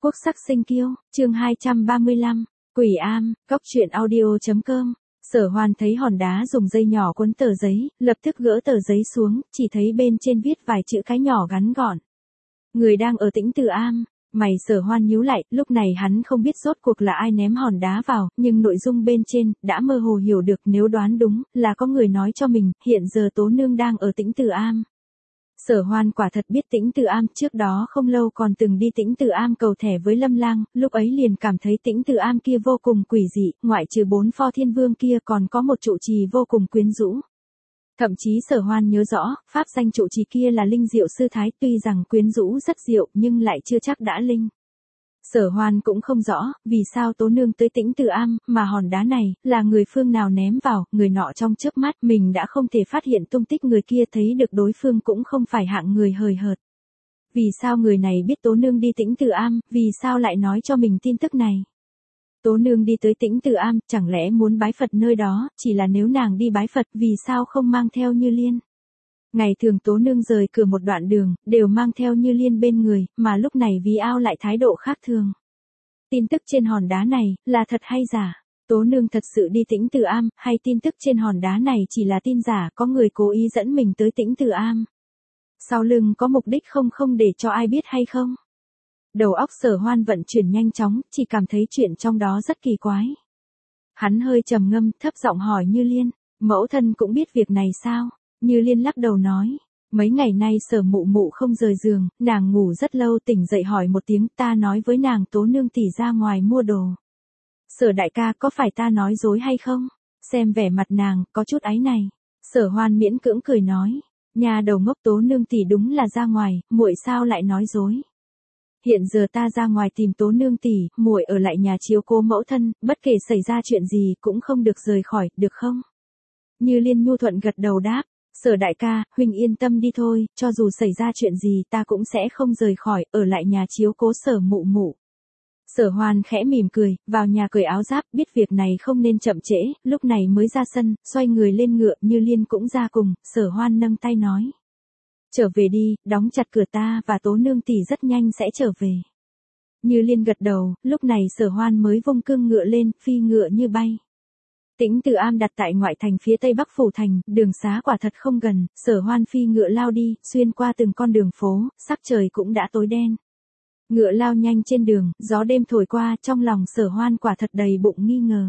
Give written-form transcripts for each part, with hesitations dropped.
Quốc sắc sinh kiêu, chương 235, Quỷ Am, Cóc truyện audio.com. Sở Hoan thấy hòn đá dùng dây nhỏ quấn tờ giấy, lập tức gỡ tờ giấy xuống, chỉ thấy bên trên viết vài chữ cái nhỏ ngắn gọn. Người đang ở Tĩnh Từ Am. Mày Sở Hoan nhíu lại, lúc này hắn không biết rốt cuộc là ai ném hòn đá vào, nhưng nội dung bên trên, đã mơ hồ hiểu được, nếu đoán đúng, là có người nói cho mình, hiện giờ Tố Nương đang ở Tĩnh Từ Am. Sở Hoan quả thật biết Tĩnh Từ Am, trước đó không lâu còn từng đi Tĩnh Từ Am cầu thẻ với Lâm Lang, lúc ấy liền cảm thấy Tĩnh Từ Am kia vô cùng quỷ dị, ngoại trừ 4 pho thiên vương kia còn có một trụ trì vô cùng quyến rũ. Thậm chí Sở Hoan nhớ rõ, pháp danh trụ trì kia là Linh Diệu Sư Thái, tuy rằng quyến rũ rất diệu nhưng lại chưa chắc đã linh. Sở Hoan cũng không rõ, vì sao Tố Nương tới Tĩnh Từ Am, mà hòn đá này, là người phương nào ném vào, người nọ trong chớp mắt, mình đã không thể phát hiện tung tích người kia, thấy được đối phương cũng không phải hạng người hời hợt. Vì sao người này biết Tố Nương đi Tĩnh Từ Am, vì sao lại nói cho mình tin tức này? Tố Nương đi tới Tĩnh Từ Am, chẳng lẽ muốn bái Phật nơi đó, chỉ là nếu nàng đi bái Phật, vì sao không mang theo Như Liên? Ngày thường Tố Nương rời cửa một đoạn đường, đều mang theo Như Liên bên người, mà lúc này Ví Ao lại thái độ khác thường. Tin tức trên hòn đá này, là thật hay giả? Tố Nương thật sự đi Tĩnh Từ Am, hay tin tức trên hòn đá này chỉ là tin giả, có người cố ý dẫn mình tới Tĩnh Từ Am? Sau lưng có mục đích không để cho ai biết hay không? Đầu óc Sở Hoan vận chuyển nhanh chóng, chỉ cảm thấy chuyện trong đó rất kỳ quái. Hắn hơi trầm ngâm, thấp giọng hỏi Như Liên, mẫu thân cũng biết việc này sao? Như Liên lắc đầu nói, mấy ngày nay Sở mụ mụ không rời giường, nàng ngủ rất lâu, tỉnh dậy hỏi một tiếng, ta nói với nàng Tố Nương tỷ ra ngoài mua đồ. Sở đại ca, có phải ta nói dối hay không? Xem vẻ mặt nàng, có chút áy này. Sở Hoan miễn cưỡng cười nói, nhà đầu ngốc, Tố Nương tỷ đúng là ra ngoài, muội sao lại nói dối? Hiện giờ ta ra ngoài tìm Tố Nương tỷ, muội ở lại nhà chiếu cố mẫu thân, bất kể xảy ra chuyện gì cũng không được rời khỏi, được không? Như Liên nhu thuận gật đầu đáp, Sở đại ca, huynh yên tâm đi thôi, cho dù xảy ra chuyện gì ta cũng sẽ không rời khỏi, ở lại nhà chiếu cố Sở mụ mụ. Sở Hoan khẽ mỉm cười, vào nhà cởi áo giáp, biết việc này không nên chậm trễ, lúc này mới ra sân, xoay người lên ngựa, Như Liên cũng ra cùng, Sở Hoan nâng tay nói. Trở về đi, đóng chặt cửa, ta và Tố Nương tỷ rất nhanh sẽ trở về. Như Liên gật đầu, lúc này Sở Hoan mới vung cương ngựa lên, phi ngựa như bay. Tĩnh Từ Am đặt tại ngoại thành phía tây bắc phủ thành, đường xá quả thật không gần, Sở Hoan phi ngựa lao đi, xuyên qua từng con đường phố, sắc trời cũng đã tối đen. Ngựa lao nhanh trên đường, gió đêm thổi qua, trong lòng Sở Hoan quả thật đầy bụng nghi ngờ.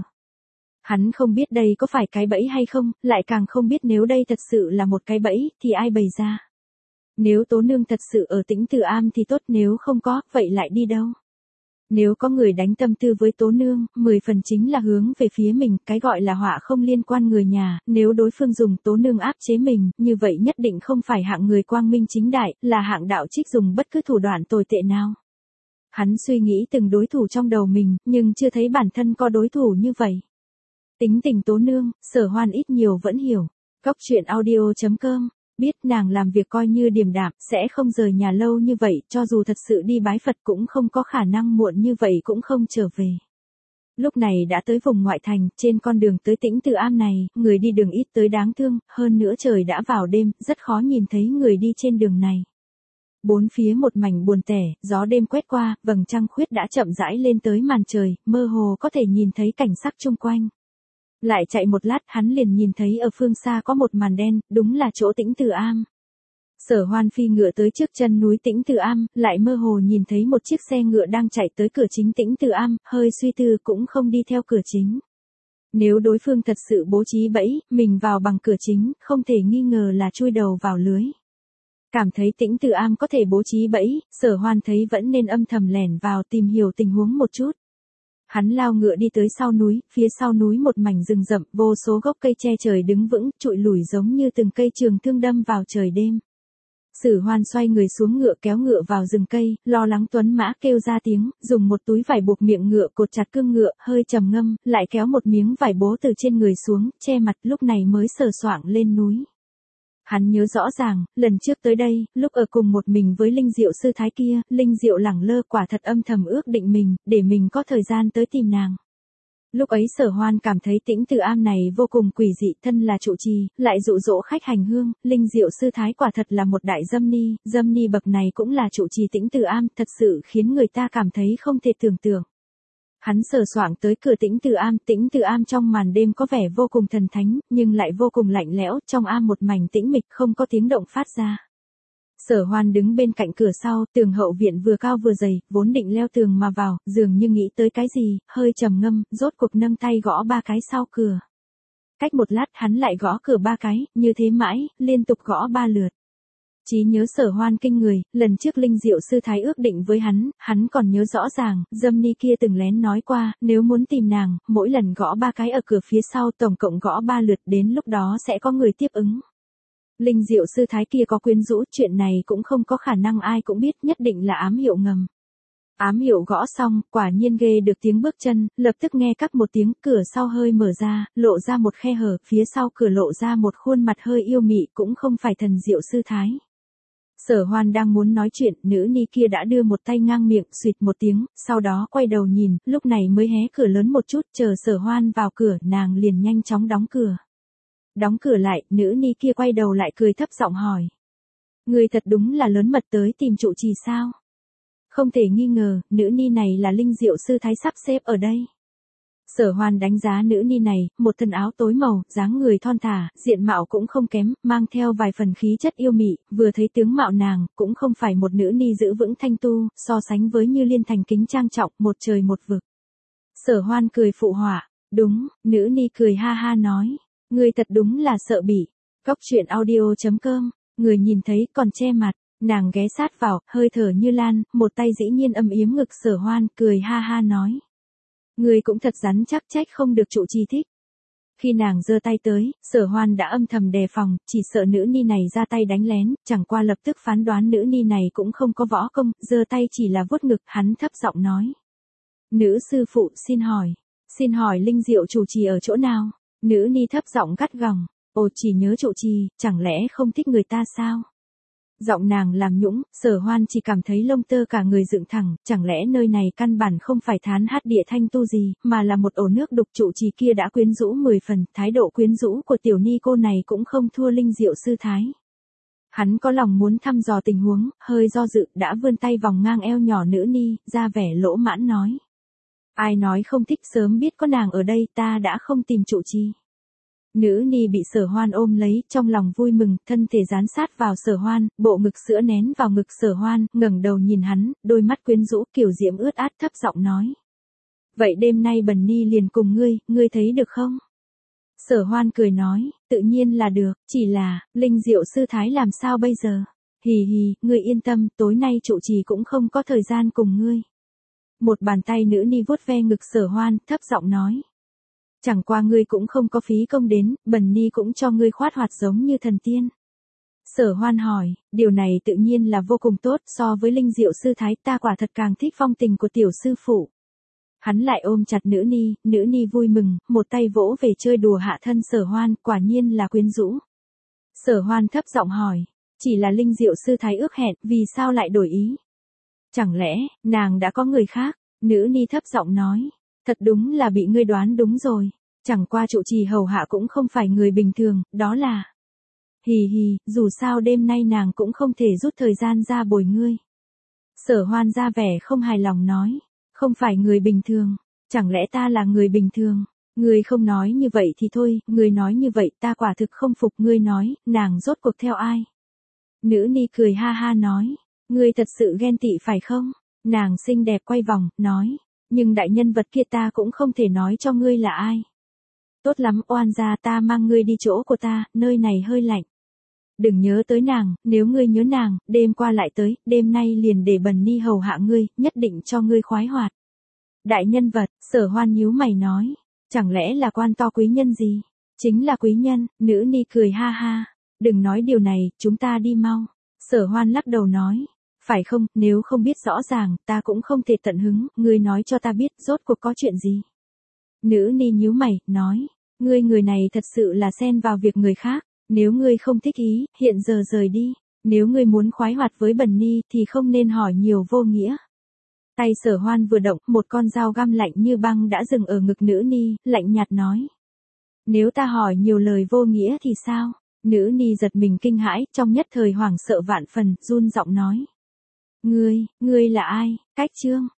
Hắn không biết đây có phải cái bẫy hay không, lại càng không biết nếu đây thật sự là một cái bẫy, thì ai bày ra. Nếu Tố Nương thật sự ở Tĩnh Từ Am thì tốt, nếu không có, vậy lại đi đâu? Nếu có người đánh tâm tư với Tố Nương, 10 phần chính là hướng về phía mình, cái gọi là họa không liên quan người nhà, nếu đối phương dùng Tố Nương áp chế mình, như vậy nhất định không phải hạng người quang minh chính đại, là hạng đạo trích dùng bất cứ thủ đoạn tồi tệ nào. Hắn suy nghĩ từng đối thủ trong đầu mình, nhưng chưa thấy bản thân có đối thủ như vậy. Tính tình Tố Nương, Sở Hoan ít nhiều vẫn hiểu. Cóc truyện audio.com. Biết nàng làm việc coi như điềm đạm, sẽ không rời nhà lâu như vậy, cho dù thật sự đi bái Phật cũng không có khả năng muộn như vậy cũng không trở về. Lúc này đã tới vùng ngoại thành, trên con đường tới Tĩnh Từ Am này, người đi đường ít tới đáng thương, hơn nữa trời đã vào đêm, rất khó nhìn thấy người đi trên đường này. Bốn phía một mảnh buồn tẻ, gió đêm quét qua, vầng trăng khuyết đã chậm rãi lên tới màn trời, mơ hồ có thể nhìn thấy cảnh sắc chung quanh. Lại chạy một lát, hắn liền nhìn thấy ở phương xa có một màn đen, đúng là chỗ Tĩnh Từ Am. Sở Hoan phi ngựa tới trước chân núi Tĩnh Từ Am, lại mơ hồ nhìn thấy một chiếc xe ngựa đang chạy tới cửa chính Tĩnh Từ Am, hơi suy tư cũng không đi theo cửa chính. Nếu đối phương thật sự bố trí bẫy, mình vào bằng cửa chính, không thể nghi ngờ là chui đầu vào lưới. Cảm thấy Tĩnh Từ Am có thể bố trí bẫy, Sở Hoan thấy vẫn nên âm thầm lẻn vào tìm hiểu tình huống một chút. Hắn lao ngựa đi tới sau núi, phía sau núi một mảnh rừng rậm, vô số gốc cây che trời đứng vững, trụi lủi giống như từng cây trường thương đâm vào trời đêm. Sở Hoan xoay người xuống ngựa, kéo ngựa vào rừng cây, lo lắng tuấn mã kêu ra tiếng, dùng một túi vải buộc miệng ngựa, cột chặt cương ngựa, hơi trầm ngâm, lại kéo một miếng vải bố từ trên người xuống, che mặt, lúc này mới sờ soạng lên núi. Hắn nhớ rõ ràng, lần trước tới đây, lúc ở cùng một mình với Linh Diệu Sư Thái kia, Linh Diệu lẳng lơ quả thật âm thầm ước định mình, để mình có thời gian tới tìm nàng. Lúc ấy Sở Hoan cảm thấy Tĩnh Từ Am này vô cùng quỷ dị, thân là trụ trì, lại dụ dỗ khách hành hương, linh diệu sư thái quả thật là một đại dâm ni bậc này cũng là trụ trì Tĩnh Từ Am, thật sự khiến người ta cảm thấy không thể tưởng tượng. Hắn sờ soạng tới cửa Tĩnh Từ Am trong màn đêm có vẻ vô cùng thần thánh, nhưng lại vô cùng lạnh lẽo, trong am một mảnh tĩnh mịch không có tiếng động phát ra. Sở Hoan đứng bên cạnh cửa sau, tường hậu viện vừa cao vừa dày, vốn định leo tường mà vào, dường như nghĩ tới cái gì, hơi trầm ngâm, rốt cuộc nâng tay gõ 3 cái sau cửa. Cách một lát hắn lại gõ cửa 3 cái, như thế mãi, liên tục gõ 3 lượt. Trí nhớ Sở Hoan kinh người, lần trước linh diệu sư thái ước định với hắn còn nhớ rõ ràng, dâm ni kia từng lén nói qua, nếu muốn tìm nàng, mỗi lần gõ 3 cái ở cửa phía sau tổng cộng gõ 3 lượt, đến lúc đó sẽ có người tiếp ứng. Linh diệu sư thái kia có quyến rũ, chuyện này cũng không có khả năng ai cũng biết, nhất định là ám hiệu ngầm. Ám hiệu gõ xong, quả nhiên ghê được tiếng bước chân, lập tức nghe các một tiếng, cửa sau hơi mở ra, lộ ra một khe hở, phía sau cửa lộ ra một khuôn mặt hơi yêu mị, cũng không phải thần diệu sư thái. Sở Hoan đang muốn nói chuyện, nữ ni kia đã đưa một tay ngang miệng, xuyệt một tiếng, sau đó quay đầu nhìn, lúc này mới hé cửa lớn một chút, chờ Sở Hoan vào cửa, nàng liền nhanh chóng đóng cửa. Đóng cửa lại, nữ ni kia quay đầu lại cười thấp giọng hỏi. Người thật đúng là lớn mật tới tìm trụ trì sao? Không thể nghi ngờ, nữ ni này là linh diệu sư thái sắp xếp ở đây. Sở Hoan đánh giá nữ ni này, một thân áo tối màu, dáng người thon thả, diện mạo cũng không kém, mang theo vài phần khí chất yêu mị, vừa thấy tướng mạo nàng, cũng không phải một nữ ni giữ vững thanh tu, so sánh với Như Liên thành kính trang trọng, một trời một vực. Sở Hoan cười phụ họa, đúng, nữ ni cười ha ha nói, người thật đúng là sợ bị. Cóc truyện audio.com, người nhìn thấy còn che mặt, nàng ghé sát vào, hơi thở như lan, một tay dĩ nhiên ấm yếm ngực Sở Hoan, cười ha ha nói. Người cũng thật rắn chắc, trách không được trụ trì thích. Khi nàng giơ tay tới, Sở Hoan đã âm thầm đề phòng, chỉ sợ nữ ni này ra tay đánh lén, chẳng qua lập tức phán đoán nữ ni này cũng không có võ công, giơ tay chỉ là vuốt ngực, hắn thấp giọng nói. Nữ sư phụ, xin hỏi linh diệu chủ trì ở chỗ nào? Nữ ni thấp giọng gắt gỏng, ồ chỉ nhớ trụ trì, chẳng lẽ không thích người ta sao? Giọng nàng làm nhũng, Sở Hoan chỉ cảm thấy lông tơ cả người dựng thẳng, chẳng lẽ nơi này căn bản không phải thán hát địa thanh tu gì, mà là một ổ nước đục, trụ trì kia đã quyến rũ 10 phần, thái độ quyến rũ của tiểu ni cô này cũng không thua linh diệu sư thái. Hắn có lòng muốn thăm dò tình huống, hơi do dự, đã vươn tay vòng ngang eo nhỏ nữ ni, ra vẻ lỗ mãn nói. Ai nói không thích, sớm biết có nàng ở đây ta đã không tìm trụ trì. Nữ ni bị Sở Hoan ôm lấy, trong lòng vui mừng, thân thể dán sát vào Sở Hoan, bộ ngực sữa nén vào ngực Sở Hoan, ngẩng đầu nhìn hắn, đôi mắt quyến rũ, kiểu diễm ướt át, thấp giọng nói. Vậy đêm nay bần ni liền cùng ngươi thấy được không? Sở Hoan cười nói, tự nhiên là được, chỉ là, linh diệu sư thái làm sao bây giờ? Hì hì, ngươi yên tâm, tối nay trụ trì cũng không có thời gian cùng ngươi. Một bàn tay nữ ni vuốt ve ngực Sở Hoan, thấp giọng nói. Chẳng qua ngươi cũng không có phí công đến, bần ni cũng cho ngươi khoát hoạt giống như thần tiên. Sở Hoan hỏi, điều này tự nhiên là vô cùng tốt, so với linh diệu sư thái ta quả thật càng thích phong tình của tiểu sư phụ. Hắn lại ôm chặt nữ ni vui mừng, một tay vỗ về chơi đùa hạ thân Sở Hoan, quả nhiên là quyến rũ. Sở Hoan thấp giọng hỏi, chỉ là linh diệu sư thái ước hẹn, vì sao lại đổi ý? Chẳng lẽ, nàng đã có người khác? Nữ ni thấp giọng nói. Thật đúng là bị ngươi đoán đúng rồi. Chẳng qua trụ trì hầu hạ cũng không phải người bình thường, đó là. Hì hì, dù sao đêm nay nàng cũng không thể rút thời gian ra bồi ngươi. Sở Hoan ra vẻ không hài lòng nói. Không phải người bình thường. Chẳng lẽ ta là người bình thường? Ngươi không nói như vậy thì thôi, ngươi nói như vậy ta quả thực không phục. Ngươi nói, nàng rốt cuộc theo ai? Nữ ni cười ha ha nói. Ngươi thật sự ghen tị phải không? Nàng xinh đẹp quay vòng, nói. Nhưng đại nhân vật kia ta cũng không thể nói cho ngươi là ai. Tốt lắm, oan gia, ta mang ngươi đi chỗ của ta, nơi này hơi lạnh. Đừng nhớ tới nàng, nếu ngươi nhớ nàng, đêm qua lại tới, đêm nay liền để bần ni hầu hạ ngươi, nhất định cho ngươi khoái hoạt. Đại nhân vật, Sở Hoan nhíu mày nói, chẳng lẽ là quan to quý nhân gì? Chính là quý nhân, nữ ni cười ha ha. Đừng nói điều này, chúng ta đi mau. Sở Hoan lắc đầu nói. Phải không, nếu không biết rõ ràng, ta cũng không thể tận hứng, ngươi nói cho ta biết, rốt cuộc có chuyện gì. Nữ ni nhíu mày, nói, ngươi người này thật sự là xen vào việc người khác, nếu ngươi không thích ý, hiện giờ rời đi, nếu ngươi muốn khoái hoạt với bần ni thì không nên hỏi nhiều vô nghĩa. Tay Sở Hoan vừa động, một con dao găm lạnh như băng đã dừng ở ngực nữ ni, lạnh nhạt nói. Nếu ta hỏi nhiều lời vô nghĩa thì sao? Nữ ni giật mình kinh hãi, trong nhất thời hoảng sợ vạn phần, run giọng nói. Ngươi là ai? Cách Trương,